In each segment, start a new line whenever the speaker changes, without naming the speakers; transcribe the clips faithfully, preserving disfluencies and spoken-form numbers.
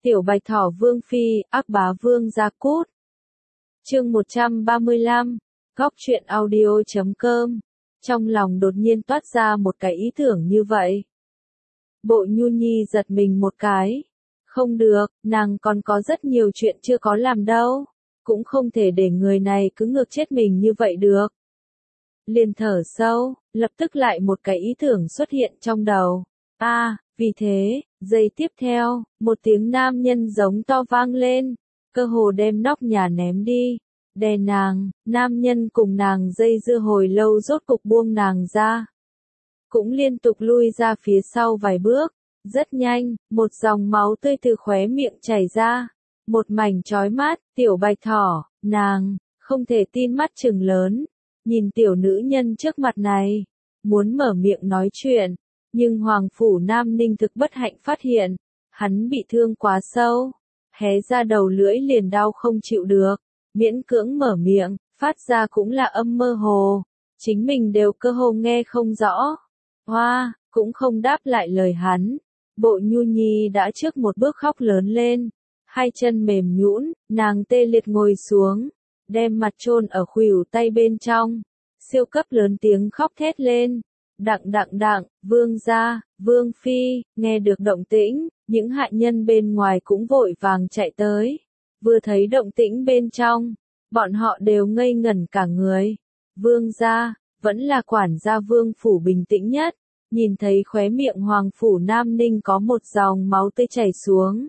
Tiểu Bạch Thỏ Vương Phi, ác bá Vương Gia Cút. Chương một trăm ba mươi lăm, Góc truyện audio chấm com. Trong lòng đột nhiên toát ra một cái ý tưởng như vậy. Bộ Nhu Nhi giật mình một cái. Không được, nàng còn có rất nhiều chuyện chưa có làm đâu. Cũng không thể để người này cứ ngược chết mình như vậy được. Liền thở sâu, lập tức lại một cái ý tưởng xuất hiện trong đầu. A, à, vì thế, giây tiếp theo, một tiếng nam nhân giống to vang lên, cơ hồ đem nóc nhà ném đi. Đè nàng, nam nhân cùng nàng dây dưa hồi lâu rốt cục buông nàng ra. Cũng liên tục lui ra phía sau vài bước. Rất nhanh, một dòng máu tươi từ khóe miệng chảy ra. Một mảnh chói mắt, Tiểu Bạch Thỏ, nàng, không thể tin mắt trừng lớn. Nhìn tiểu nữ nhân trước mặt này, muốn mở miệng nói chuyện. Nhưng Hoàng Phủ Nam Ninh thực bất hạnh phát hiện, hắn bị thương quá sâu. Hé ra đầu lưỡi liền đau không chịu được. Miễn cưỡng mở miệng, phát ra cũng là âm mơ hồ. Chính mình đều cơ hồ nghe không rõ. Hoa, cũng không đáp lại lời hắn. Bộ Nhu Nhi đã trước một bước khóc lớn lên. Hai chân mềm nhũn, nàng tê liệt ngồi xuống. Đem mặt chôn ở khuỷu tay bên trong. Siêu cấp lớn tiếng khóc thét lên. Đặng đặng đặng, Vương gia, Vương Phi, nghe được động tĩnh, những hạ nhân bên ngoài cũng vội vàng chạy tới. Vừa thấy động tĩnh bên trong, bọn họ đều ngây ngẩn cả người. Vương gia, vẫn là quản gia Vương Phủ bình tĩnh nhất, nhìn thấy khóe miệng Hoàng Phủ Nam Ninh có một dòng máu tươi chảy xuống.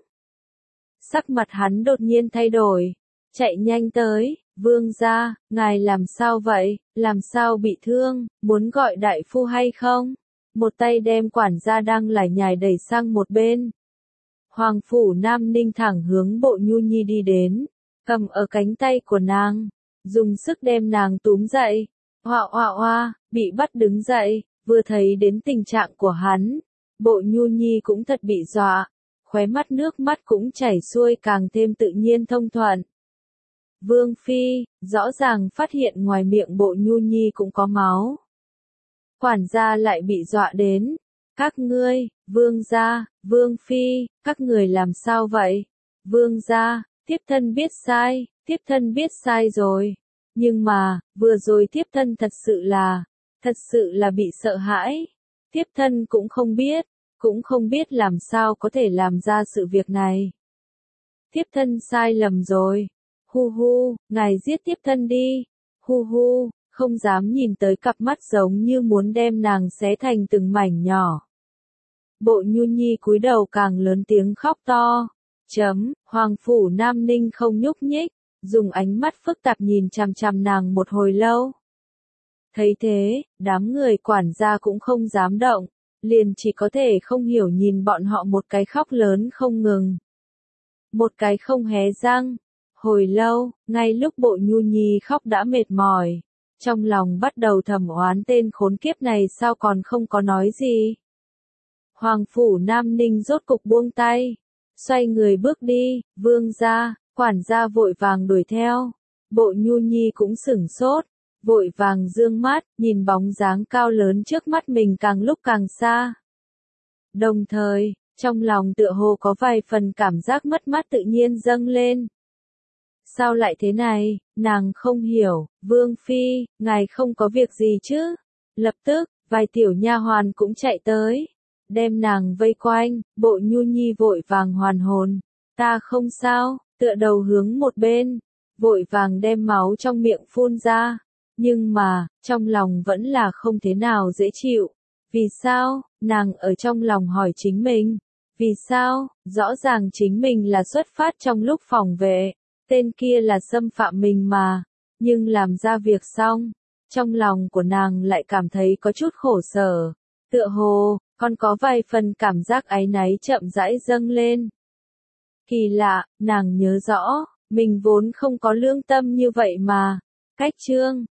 Sắc mặt hắn đột nhiên thay đổi, chạy nhanh tới, Vương gia, ngài làm sao vậy, làm sao bị thương, muốn gọi đại phu hay không? Một tay đem quản gia đang lải nhải đẩy sang một bên. Hoàng Phủ Nam Ninh thẳng hướng Bộ Nhu Nhi đi đến, cầm ở cánh tay của nàng, dùng sức đem nàng túm dậy. Hoa hoa hoa, bị bắt đứng dậy, vừa thấy đến tình trạng của hắn, Bộ Nhu Nhi cũng thật bị dọa, khóe mắt nước mắt cũng chảy xuôi càng thêm tự nhiên thông thuận. Vương Phi, rõ ràng phát hiện ngoài miệng Bộ Nhu Nhi cũng có máu. Quản gia lại bị dọa đến. Các ngươi, Vương gia, Vương Phi, các người làm sao vậy? Vương gia, thiếp thân biết sai, thiếp thân biết sai rồi. Nhưng mà, vừa rồi thiếp thân thật sự là, thật sự là bị sợ hãi. Thiếp thân cũng không biết, cũng không biết làm sao có thể làm ra sự việc này. Thiếp thân sai lầm rồi. Hu hu, ngài giết thiếp thân đi. Hu hu, không dám nhìn tới cặp mắt giống như muốn đem nàng xé thành từng mảnh nhỏ. Bộ Nhu Nhi cúi đầu càng lớn tiếng khóc to. Chấm, Hoàng Phủ Nam Ninh không nhúc nhích, dùng ánh mắt phức tạp nhìn chằm chằm nàng một hồi lâu. Thấy thế, đám người quản gia cũng không dám động, liền chỉ có thể không hiểu nhìn bọn họ một cái khóc lớn không ngừng. Một cái không hé răng. Hồi lâu, ngay lúc Bộ Nhu Nhi khóc đã mệt mỏi, trong lòng bắt đầu thầm oán tên khốn kiếp này sao còn không có nói gì. Hoàng Phủ Nam Ninh rốt cục buông tay, xoay người bước đi, Vương gia, quản gia vội vàng đuổi theo. Bộ Nhu Nhi cũng sửng sốt, vội vàng dương mắt, nhìn bóng dáng cao lớn trước mắt mình càng lúc càng xa. Đồng thời, trong lòng tựa hồ có vài phần cảm giác mất mát tự nhiên dâng lên. Sao lại thế này, nàng không hiểu, Vương Phi, ngài không có việc gì chứ? Lập tức, vài tiểu nha hoàn cũng chạy tới, đem nàng vây quanh. Bộ Nhu Nhi vội vàng hoàn hồn, ta không sao, tựa đầu hướng một bên, vội vàng đem máu trong miệng phun ra, nhưng mà, trong lòng vẫn là không thế nào dễ chịu. Vì sao, nàng ở trong lòng hỏi chính mình, vì sao, rõ ràng chính mình là xuất phát trong lúc phòng vệ. Tên kia là xâm phạm mình mà, nhưng làm ra việc xong, trong lòng của nàng lại cảm thấy có chút khổ sở, tựa hồ, còn có vài phần cảm giác áy náy chậm rãi dâng lên. Kỳ lạ, nàng nhớ rõ, mình vốn không có lương tâm như vậy mà. Cách chương,